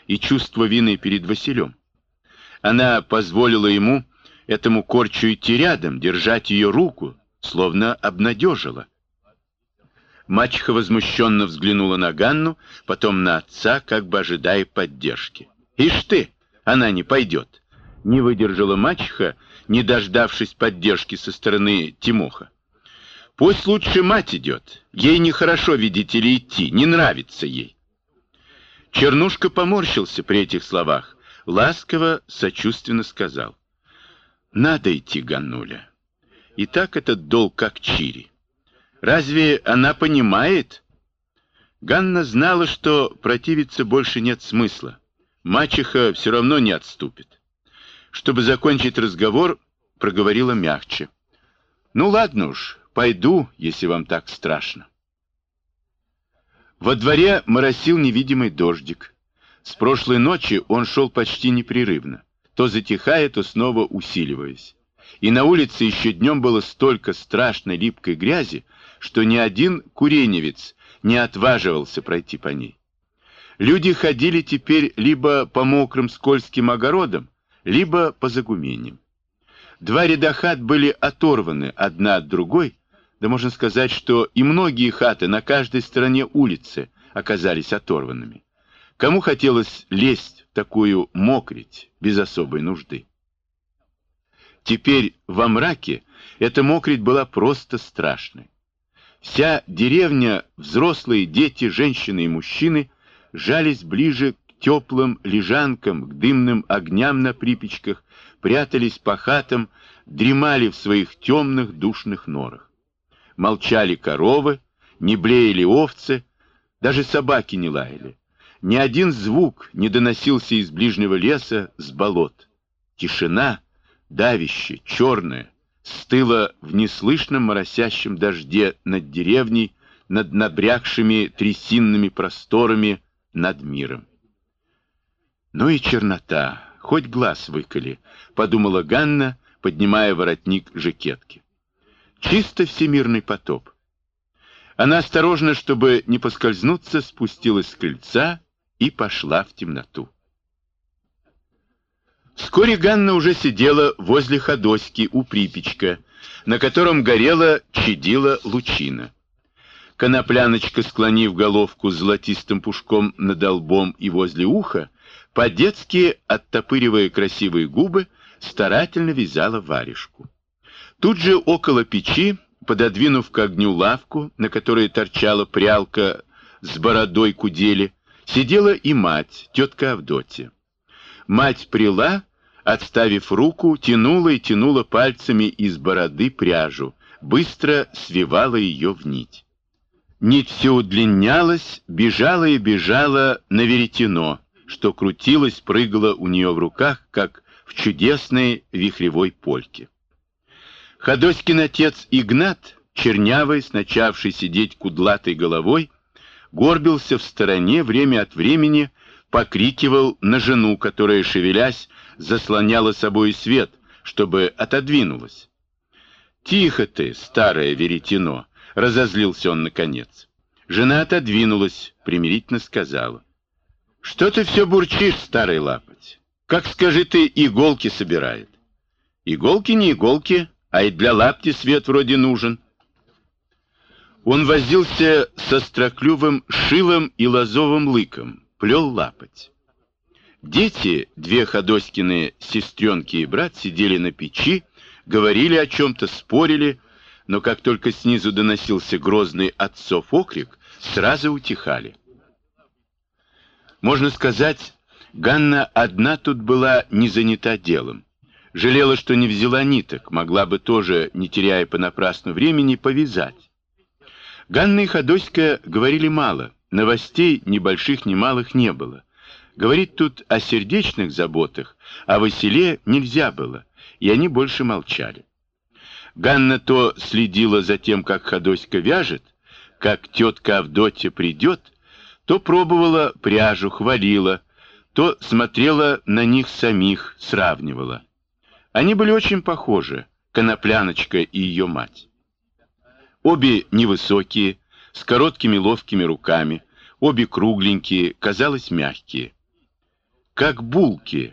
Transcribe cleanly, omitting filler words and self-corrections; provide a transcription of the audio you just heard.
и чувство вины перед Василем. Она позволила ему, этому корчу, идти рядом, держать ее руку, словно обнадежила. Мачеха возмущенно взглянула на Ганну, потом на отца, как бы ожидая поддержки. «Ишь ты, она не пойдет!» Не выдержала мачеха, не дождавшись поддержки со стороны Тимоха. «Пусть лучше мать идет. Ей нехорошо, видите ли, идти, не нравится ей». Чернушка поморщился при этих словах, ласково, сочувственно сказал: «Надо идти, Ганнуля. И так этот долг как чири. Разве она понимает?» Ганна знала, что противиться больше нет смысла. Мачеха все равно не отступит. Чтобы закончить разговор, проговорила мягче: «Ну ладно уж, пойду, если вам так страшно». Во дворе моросил невидимый дождик. С прошлой ночи он шел почти непрерывно, то затихая, то снова усиливаясь. И на улице еще днем было столько страшной липкой грязи, что ни один куреневец не отваживался пройти по ней. Люди ходили теперь либо по мокрым скользким огородам, либо по загумениям. Два ряда хат были оторваны одна от другой, да можно сказать, что и многие хаты на каждой стороне улицы оказались оторванными. Кому хотелось лезть в такую мокрить без особой нужды? Теперь во мраке эта мокрить была просто страшной. Вся деревня, взрослые, дети, женщины и мужчины, жались ближе к теплым лежанкам, к дымным огням на припечках, прятались по хатам, дремали в своих темных душных норах. Молчали коровы, не блеяли овцы, даже собаки не лаяли. Ни один звук не доносился из ближнего леса с болот. Тишина, давящая, черная, стыла в неслышном моросящем дожде над деревней, над набрякшими трясинными просторами, над миром. «Ну и чернота, хоть глаз выколи», — подумала Ганна, поднимая воротник жакетки. «Чисто всемирный потоп». Она осторожно, чтобы не поскользнуться, спустилась с крыльца и пошла в темноту. Вскоре Ганна уже сидела возле ходоськи у припечка, на котором горела, чадила лучина. Конопляночка, склонив головку с золотистым пушком над лбом и возле уха, по-детски, оттопыривая красивые губы, старательно вязала варежку. Тут же около печи, пододвинув к огню лавку, на которой торчала прялка с бородой кудели, сидела и мать, тетка Авдотья. Мать пряла, отставив руку, тянула и тянула пальцами из бороды пряжу, быстро свивала ее в нить. Нить все удлинялась, бежала и бежала на веретено, что крутилось, прыгало у нее в руках, как в чудесной вихревой польке. Ходоськин отец Игнат, чернявый, с начавший сидеть кудлатой головой, горбился в стороне, время от времени покрикивал на жену, которая, шевелясь, заслоняла собой свет, чтобы отодвинулась. «Тихо ты, старое веретено!» — разозлился он наконец. Жена отодвинулась, примирительно сказала: «Что ты все бурчишь, старый лапоть? Как, скажи ты, иголки собирает?» «Иголки не иголки, а и для лапти свет вроде нужен». Он возился со строклювым шилом и лозовым лыком, плел лапоть. Дети, две Ходоськины сестренки и брат, сидели на печи, говорили о чем-то, спорили, но как только снизу доносился грозный отцов окрик, сразу утихали. Можно сказать, Ганна одна тут была не занята делом. Жалела, что не взяла ниток, могла бы тоже, не теряя понапрасну времени, повязать. Ганна и Ходоська говорили мало, новостей ни больших, ни малых не было. Говорить тут о сердечных заботах, о Василе нельзя было, и они больше молчали. Ганна то следила за тем, как Ходоська вяжет, как тетка Авдотья придет, то пробовала пряжу, хвалила, то смотрела на них самих, сравнивала. Они были очень похожи, Конопляночка и ее мать. Обе невысокие, с короткими ловкими руками, обе кругленькие, казалось, мягкие. как булки,